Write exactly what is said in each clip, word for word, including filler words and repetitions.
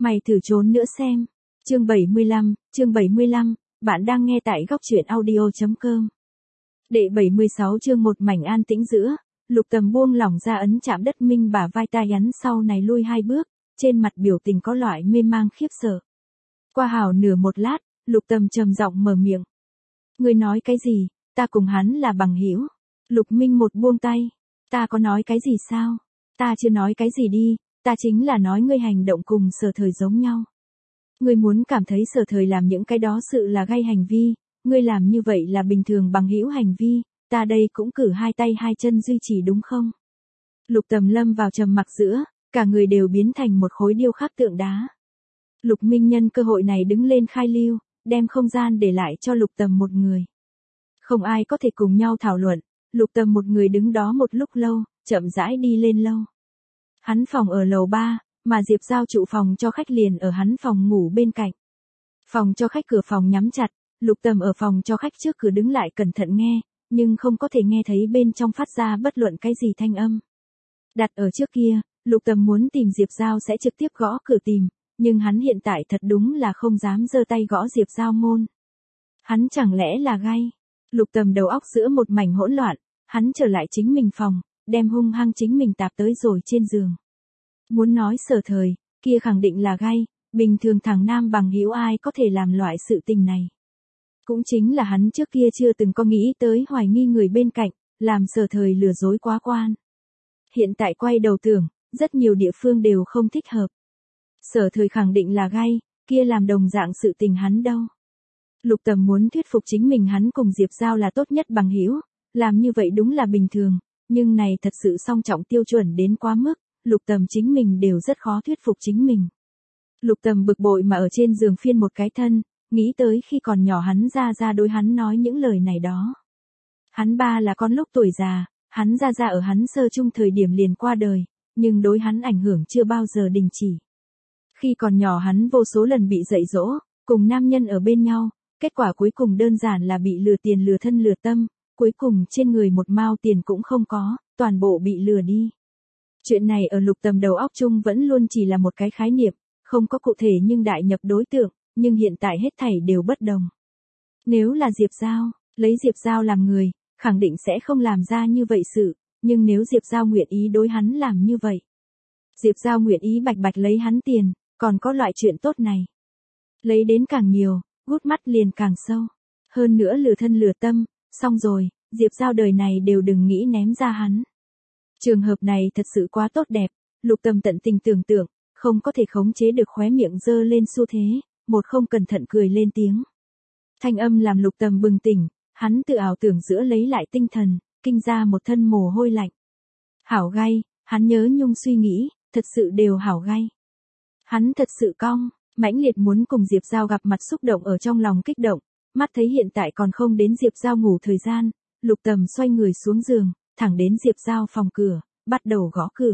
Mày thử trốn nữa xem. Chương bảy mươi lăm, chương bảy mươi lăm, bạn đang nghe tại góc truyện audio.com. Đệ bảy mươi sáu chương một mảnh an tĩnh giữa, Lục Tầm buông lỏng ra ấn chạm đất Minh bả vai tai hắn sau này lui hai bước, trên mặt biểu tình có loại mê mang khiếp sợ. Qua hào nửa một lát, Lục Tầm trầm giọng mở miệng. Ngươi nói cái gì, ta cùng hắn là bằng hữu. Lục Minh một buông tay, ta có nói cái gì sao? Ta chưa nói cái gì đi, ta chính là nói ngươi hành động cùng Sở Thời giống nhau. Ngươi muốn cảm thấy Sở Thời làm những cái đó sự là gây hành vi, ngươi làm như vậy là bình thường bằng hữu hành vi, ta đây cũng cử hai tay hai chân duy trì đúng không? Lục Tầm lâm vào trầm mặc giữa, cả người đều biến thành một khối điêu khắc tượng đá. Lục Minh nhân cơ hội này đứng lên khai lưu, đem không gian để lại cho Lục Tầm một người. Không ai có thể cùng nhau thảo luận, Lục Tầm một người đứng đó một lúc lâu, chậm rãi đi lên lâu. Hắn phòng ở lầu ba, mà Diệp Giao trụ phòng cho khách liền ở hắn phòng ngủ bên cạnh. Phòng cho khách cửa phòng nhắm chặt, Lục Tầm ở phòng cho khách trước cửa đứng lại cẩn thận nghe, nhưng không có thể nghe thấy bên trong phát ra bất luận cái gì thanh âm. Đặt ở trước kia, Lục Tầm muốn tìm Diệp Giao sẽ trực tiếp gõ cửa tìm, nhưng hắn hiện tại thật đúng là không dám giơ tay gõ Diệp Giao môn. Hắn chẳng lẽ là gay? Lục Tầm đầu óc giữa một mảnh hỗn loạn, hắn trở lại chính mình phòng, đem hung hăng chính mình tạp tới rồi trên giường. Muốn nói Sở Thời, kia khẳng định là gay, bình thường thằng nam bằng hữu ai có thể làm loại sự tình này. Cũng chính là hắn trước kia chưa từng có nghĩ tới hoài nghi người bên cạnh, làm Sở Thời lừa dối quá quan. Hiện tại quay đầu tưởng, rất nhiều địa phương đều không thích hợp. Sở Thời khẳng định là gay, kia làm đồng dạng sự tình hắn đâu. Lục Tầm muốn thuyết phục chính mình hắn cùng Diệp Giao là tốt nhất bằng hữu, làm như vậy đúng là bình thường, nhưng này thật sự song trọng tiêu chuẩn đến quá mức, Lục Tầm chính mình đều rất khó thuyết phục chính mình. Lục Tầm bực bội mà ở trên giường phiên một cái thân, nghĩ tới khi còn nhỏ hắn ra ra đối hắn nói những lời này đó. Hắn ba là con lúc tuổi già, hắn ra ra ở hắn sơ trung thời điểm liền qua đời, nhưng đối hắn ảnh hưởng chưa bao giờ đình chỉ. Khi còn nhỏ hắn vô số lần bị dạy dỗ, cùng nam nhân ở bên nhau, kết quả cuối cùng đơn giản là bị lừa tiền lừa thân lừa tâm, cuối cùng trên người một mao tiền cũng không có, toàn bộ bị lừa đi. Chuyện này ở Lục Tầm đầu óc chung vẫn luôn chỉ là một cái khái niệm, không có cụ thể nhưng đại nhập đối tượng, nhưng hiện tại hết thảy đều bất đồng. Nếu là Diệp Giao, lấy Diệp Giao làm người, khẳng định sẽ không làm ra như vậy sự, nhưng nếu Diệp Giao nguyện ý đối hắn làm như vậy. Diệp Giao nguyện ý bạch bạch lấy hắn tiền, còn có loại chuyện tốt này. Lấy đến càng nhiều, gút mắt liền càng sâu. Hơn nữa lừa thân lừa tâm, xong rồi, Diệp Giao đời này đều đừng nghĩ ném ra hắn. Trường hợp này thật sự quá tốt đẹp, Lục Tầm tận tình tưởng tượng, không có thể khống chế được khóe miệng dơ lên xu thế, một không cẩn thận cười lên tiếng. Thanh âm làm Lục Tầm bừng tỉnh, hắn tự ảo tưởng giữa lấy lại tinh thần, kinh ra một thân mồ hôi lạnh. Hảo gay, hắn nhớ nhung suy nghĩ, thật sự đều hảo gay. Hắn thật sự cong, mãnh liệt muốn cùng Diệp Giao gặp mặt xúc động ở trong lòng kích động, mắt thấy hiện tại còn không đến Diệp Giao ngủ thời gian, Lục Tầm xoay người xuống giường, thẳng đến Diệp Giao phòng cửa, bắt đầu gõ cửa.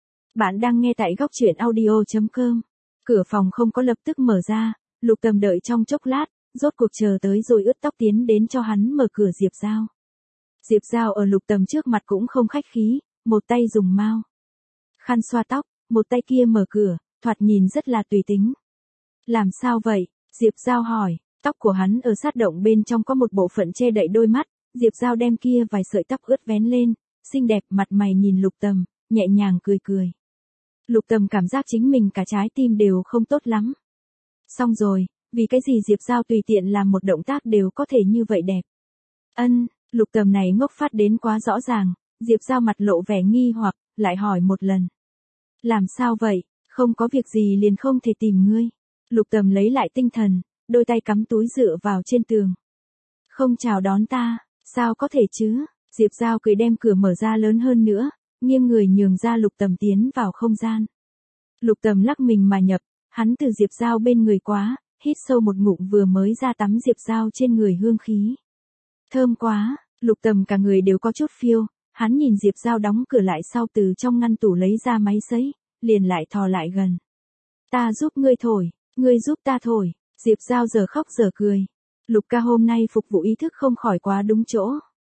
Bạn đang nghe tại góc truyện audio.com. Cửa phòng không có lập tức mở ra, Lục Tầm đợi trong chốc lát, rốt cuộc chờ tới rồi ướt tóc tiến đến cho hắn mở cửa Diệp Giao. Diệp Giao ở Lục Tầm trước mặt cũng không khách khí, một tay dùng mao khăn xoa tóc, một tay kia mở cửa, thoạt nhìn rất là tùy tính. Làm sao vậy? Diệp Giao hỏi, tóc của hắn ở sát động bên trong có một bộ phận che đậy đôi mắt, Diệp Giao đem kia vài sợi tóc ướt vén lên, xinh đẹp mặt mày nhìn Lục Tầm, nhẹ nhàng cười cười. Lục Tầm cảm giác chính mình cả trái tim đều không tốt lắm. Xong rồi, vì cái gì Diệp Giao tùy tiện làm một động tác đều có thể như vậy đẹp. Ân, Lục Tầm này ngốc phát đến quá rõ ràng, Diệp Giao mặt lộ vẻ nghi hoặc, lại hỏi một lần. Làm sao vậy, không có việc gì liền không thể tìm ngươi. Lục Tầm lấy lại tinh thần, đôi tay cắm túi dựa vào trên tường. Không chào đón ta, sao có thể chứ? Diệp Giao cười đem cửa mở ra lớn hơn nữa, nghiêng người nhường ra Lục Tầm tiến vào không gian. Lục Tầm lắc mình mà nhập, hắn từ Diệp Giao bên người quá, hít sâu một ngụm vừa mới ra tắm Diệp Giao trên người hương khí. Thơm quá, Lục Tầm cả người đều có chút phiêu, hắn nhìn Diệp Giao đóng cửa lại sau từ trong ngăn tủ lấy ra máy sấy, liền lại thò lại gần. Ta giúp ngươi thổi, ngươi giúp ta thổi, Diệp Giao giờ khóc giờ cười. Lục ca hôm nay phục vụ ý thức không khỏi quá đúng chỗ.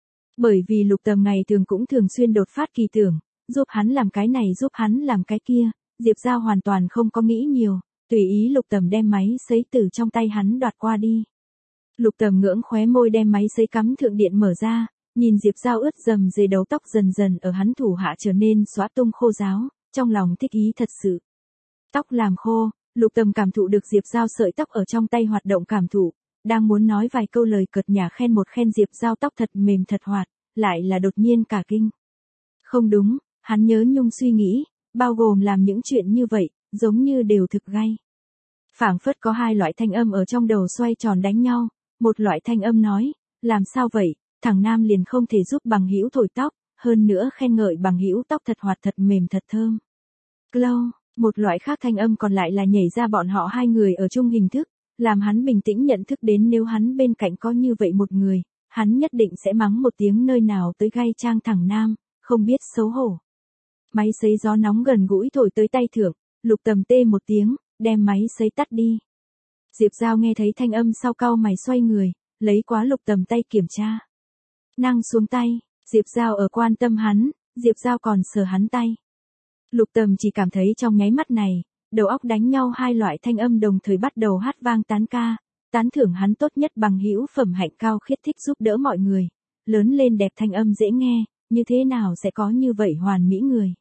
Bởi vì Lục Tầm ngày thường cũng thường xuyên đột phát kỳ tưởng, giúp hắn làm cái này giúp hắn làm cái kia, Diệp Giao hoàn toàn không có nghĩ nhiều, tùy ý Lục Tầm đem máy sấy từ trong tay hắn đoạt qua đi. Lục Tầm ngưỡng khóe môi đem máy sấy cắm thượng điện mở ra, nhìn Diệp Giao ướt dầm dề đầu tóc dần dần ở hắn thủ hạ trở nên xóa tung khô ráo, trong lòng thích ý thật sự. Tóc làm khô, Lục Tầm cảm thụ được Diệp Giao sợi tóc ở trong tay hoạt động cảm thụ, đang muốn nói vài câu lời cợt nhả khen một khen Diệp Giao tóc thật mềm thật hoạt, lại là đột nhiên cả kinh. Không đúng, hắn nhớ nhung suy nghĩ, bao gồm làm những chuyện như vậy, giống như đều thực gay. Phảng phất có hai loại thanh âm ở trong đầu xoay tròn đánh nhau, một loại thanh âm nói, làm sao vậy, thằng nam liền không thể giúp bằng hữu thổi tóc, hơn nữa khen ngợi bằng hữu tóc thật hoạt thật mềm thật thơm. Glow, một loại khác thanh âm còn lại là nhảy ra bọn họ hai người ở chung hình thức, làm hắn bình tĩnh nhận thức đến nếu hắn bên cạnh có như vậy một người, hắn nhất định sẽ mắng một tiếng nơi nào tới gay trang thằng nam, không biết xấu hổ. Máy sấy gió nóng gần gũi thổi tới tay thượng, Lục Tầm tê một tiếng, đem máy sấy tắt đi. Diệp Giao nghe thấy thanh âm sau cau mày xoay người, lấy quá Lục Tầm tay kiểm tra. Năng xuống tay, Diệp Giao ở quan tâm hắn, Diệp Giao còn sờ hắn tay. Lục Tầm chỉ cảm thấy trong nháy mắt này, đầu óc đánh nhau hai loại thanh âm đồng thời bắt đầu hát vang tán ca, tán thưởng hắn tốt nhất bằng hữu phẩm hạnh cao khiết thích giúp đỡ mọi người, lớn lên đẹp thanh âm dễ nghe, như thế nào sẽ có như vậy hoàn mỹ người.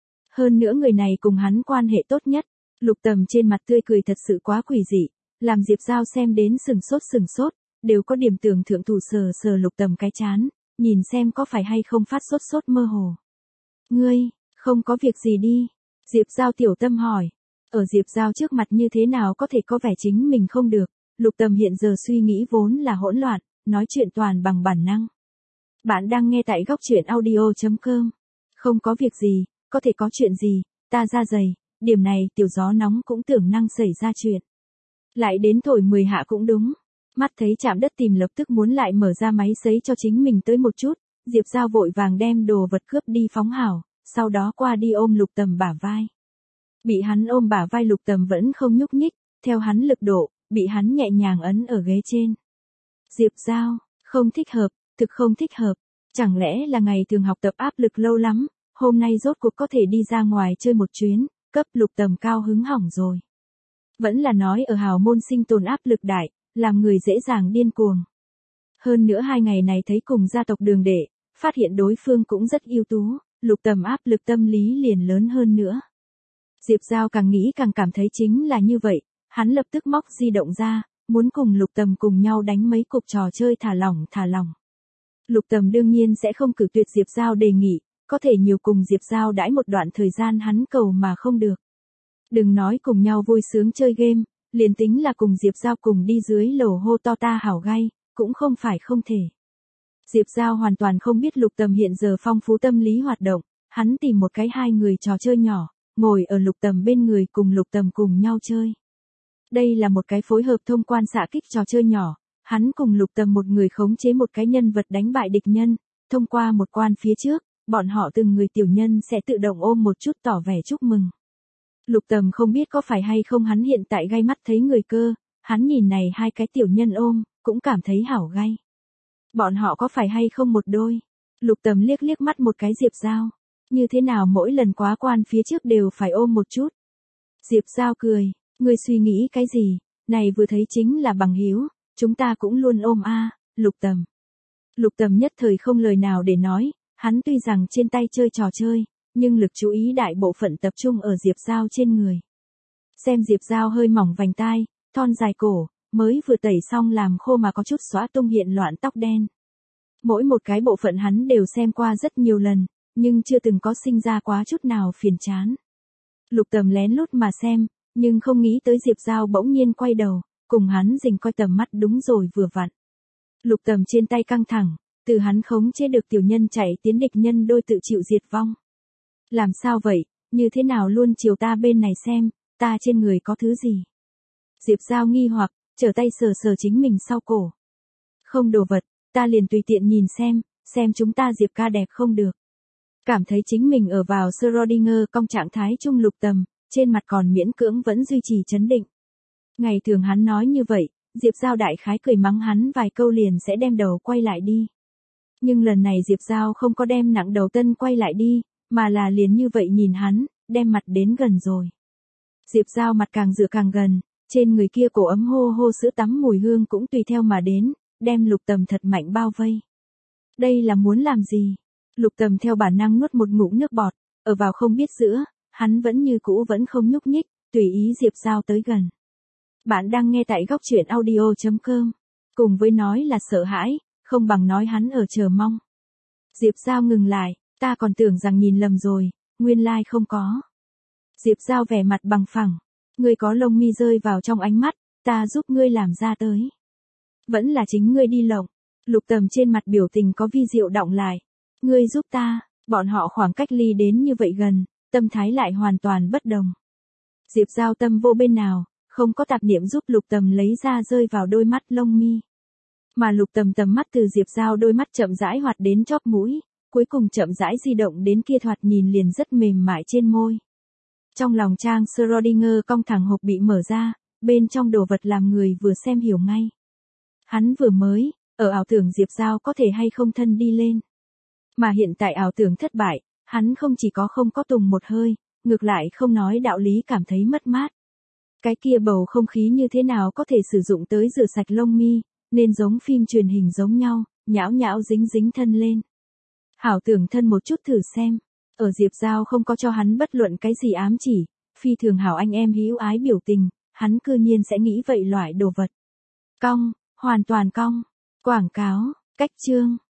Hơn nữa người này cùng hắn quan hệ tốt nhất, Lục Tầm trên mặt tươi cười thật sự quá quỷ dị, làm Diệp Giao xem đến sừng sốt sừng sốt, đều có điểm tưởng thượng thủ sờ sờ Lục Tầm cái chán, nhìn xem có phải hay không phát sốt sốt mơ hồ. Ngươi, không có việc gì đi, Diệp Giao tiểu tâm hỏi, ở Diệp Giao trước mặt như thế nào có thể có vẻ chính mình không được, Lục Tầm hiện giờ suy nghĩ vốn là hỗn loạn, nói chuyện toàn bằng bản năng. Bạn đang nghe tại góc truyện audio chấm com. Không có việc gì, có thể có chuyện gì, ta ra giày, điểm này tiểu gió nóng cũng tưởng năng xảy ra chuyện. Lại đến thổi mười hạ cũng đúng. Mắt thấy chạm đất tìm lập tức muốn lại mở ra máy sấy cho chính mình tới một chút, Diệp Giao vội vàng đem đồ vật cướp đi phóng hảo, sau đó qua đi ôm Lục Tầm bả vai. Bị hắn ôm bả vai Lục Tầm vẫn không nhúc nhích, theo hắn lực độ, bị hắn nhẹ nhàng ấn ở ghế trên. Diệp Giao, không thích hợp, thực không thích hợp, chẳng lẽ là ngày thường học tập áp lực lâu lắm, hôm nay rốt cuộc có thể đi ra ngoài chơi một chuyến, cấp Lục Tầm cao hứng hỏng rồi. Vẫn là nói ở hào môn sinh tồn áp lực đại, làm người dễ dàng điên cuồng. Hơn nữa hai ngày này thấy cùng gia tộc Đường Đệ, phát hiện đối phương cũng rất ưu tú, Lục Tầm áp lực tâm lý liền lớn hơn nữa. Diệp Giao càng nghĩ càng cảm thấy chính là như vậy, hắn lập tức móc di động ra, muốn cùng Lục Tầm cùng nhau đánh mấy cuộc trò chơi thả lỏng thả lỏng. Lục Tầm đương nhiên sẽ không cử tuyệt Diệp Giao đề nghị, có thể nhiều cùng Diệp Giao đãi một đoạn thời gian hắn cầu mà không được. Đừng nói cùng nhau vui sướng chơi game, liền tính là cùng Diệp Giao cùng đi dưới lầu hô to ta hảo gay, cũng không phải không thể. Diệp Giao hoàn toàn không biết Lục Tầm hiện giờ phong phú tâm lý hoạt động, hắn tìm một cái hai người trò chơi nhỏ, ngồi ở Lục Tầm bên người cùng Lục Tầm cùng nhau chơi. Đây là một cái phối hợp thông quan xạ kích trò chơi nhỏ, hắn cùng Lục Tầm một người khống chế một cái nhân vật đánh bại địch nhân, thông qua một quan phía trước, bọn họ từng người tiểu nhân sẽ tự động ôm một chút tỏ vẻ chúc mừng. Lục Tầm không biết có phải hay không hắn hiện tại gai mắt thấy người cơ, hắn nhìn này hai cái tiểu nhân ôm, cũng cảm thấy hảo gay. Bọn họ có phải hay không một đôi? Lục Tầm liếc liếc mắt một cái Diệp Giao, như thế nào mỗi lần quá quan phía trước đều phải ôm một chút. Diệp Giao cười, ngươi suy nghĩ cái gì, này vừa thấy chính là bằng hữu, chúng ta cũng luôn ôm a, Lục Tầm. Lục Tầm nhất thời không lời nào để nói, hắn tuy rằng trên tay chơi trò chơi, nhưng lực chú ý đại bộ phận tập trung ở Diệp Giao trên người. Xem Diệp Giao hơi mỏng vành tai, thon dài cổ, mới vừa tẩy xong làm khô mà có chút xóa tung hiện loạn tóc đen. Mỗi một cái bộ phận hắn đều xem qua rất nhiều lần, nhưng chưa từng có sinh ra quá chút nào phiền chán. Lục Tầm lén lút mà xem, nhưng không nghĩ tới Diệp Giao bỗng nhiên quay đầu, cùng hắn rình coi tầm mắt đúng rồi vừa vặn. Lục Tầm trên tay căng thẳng, từ hắn khống chế được tiểu nhân chạy tiến địch nhân đôi tự chịu diệt vong. Làm sao vậy, như thế nào luôn chiều ta bên này xem, ta trên người có thứ gì? Diệp Giao nghi hoặc, trở tay sờ sờ chính mình sau cổ. Không đồ vật, ta liền tùy tiện nhìn xem, xem chúng ta Diệp ca đẹp không được. Cảm thấy chính mình ở vào Schrödinger cong trạng thái trung Lục Tầm, trên mặt còn miễn cưỡng vẫn duy trì chấn định. Ngày thường hắn nói như vậy, Diệp Giao đại khái cười mắng hắn vài câu liền sẽ đem đầu quay lại đi. Nhưng lần này Diệp Giao không có đem nặng đầu tân quay lại đi, mà là liền như vậy nhìn hắn, đem mặt đến gần rồi. Diệp Giao mặt càng dựa càng gần, trên người kia cổ ấm hô hô sữa tắm mùi hương cũng tùy theo mà đến, đem Lục Tầm thật mạnh bao vây. Đây là muốn làm gì? Lục Tầm theo bản năng nuốt một ngụm nước bọt, ở vào không biết giữa, hắn vẫn như cũ vẫn không nhúc nhích, tùy ý Diệp Giao tới gần. Bạn đang nghe tại góc truyện audio chấm com. Cùng với nói là sợ hãi, không bằng nói hắn ở chờ mong. Diệp Giao ngừng lại, ta còn tưởng rằng nhìn lầm rồi, nguyên lai không có. Diệp Giao vẻ mặt bằng phẳng, ngươi có lông mi rơi vào trong ánh mắt, ta giúp ngươi làm ra tới. Vẫn là chính ngươi đi lộng. Lục Tầm trên mặt biểu tình có vi diệu đọng lại. Ngươi giúp ta, bọn họ khoảng cách ly đến như vậy gần, tâm thái lại hoàn toàn bất đồng. Diệp Giao tâm vô bên nào, không có tạp niệm giúp Lục Tầm lấy ra rơi vào đôi mắt lông mi. Mà Lục Tầm tầm mắt từ Diệp Giao đôi mắt chậm rãi hoạt đến chóp mũi, cuối cùng chậm rãi di động đến kia thoạt nhìn liền rất mềm mại trên môi. Trong lòng trang Schrödinger cong thẳng hộp bị mở ra, bên trong đồ vật làm người vừa xem hiểu ngay. Hắn vừa mới, ở ảo tưởng Diệp Giao có thể hay không thân đi lên. Mà hiện tại ảo tưởng thất bại, hắn không chỉ có không có tùng một hơi, ngược lại không nói đạo lý cảm thấy mất mát. Cái kia bầu không khí như thế nào có thể sử dụng tới rửa sạch lông mi, nên giống phim truyền hình giống nhau, nhão nhão dính dính thân lên. Hảo tưởng thân một chút thử xem. Ở Diệp Giao không có cho hắn bất luận cái gì ám chỉ, phi thường hảo anh em hữu ái biểu tình, hắn cư nhiên sẽ nghĩ vậy loại đồ vật. Cong, hoàn toàn cong. Quảng cáo, cách chương.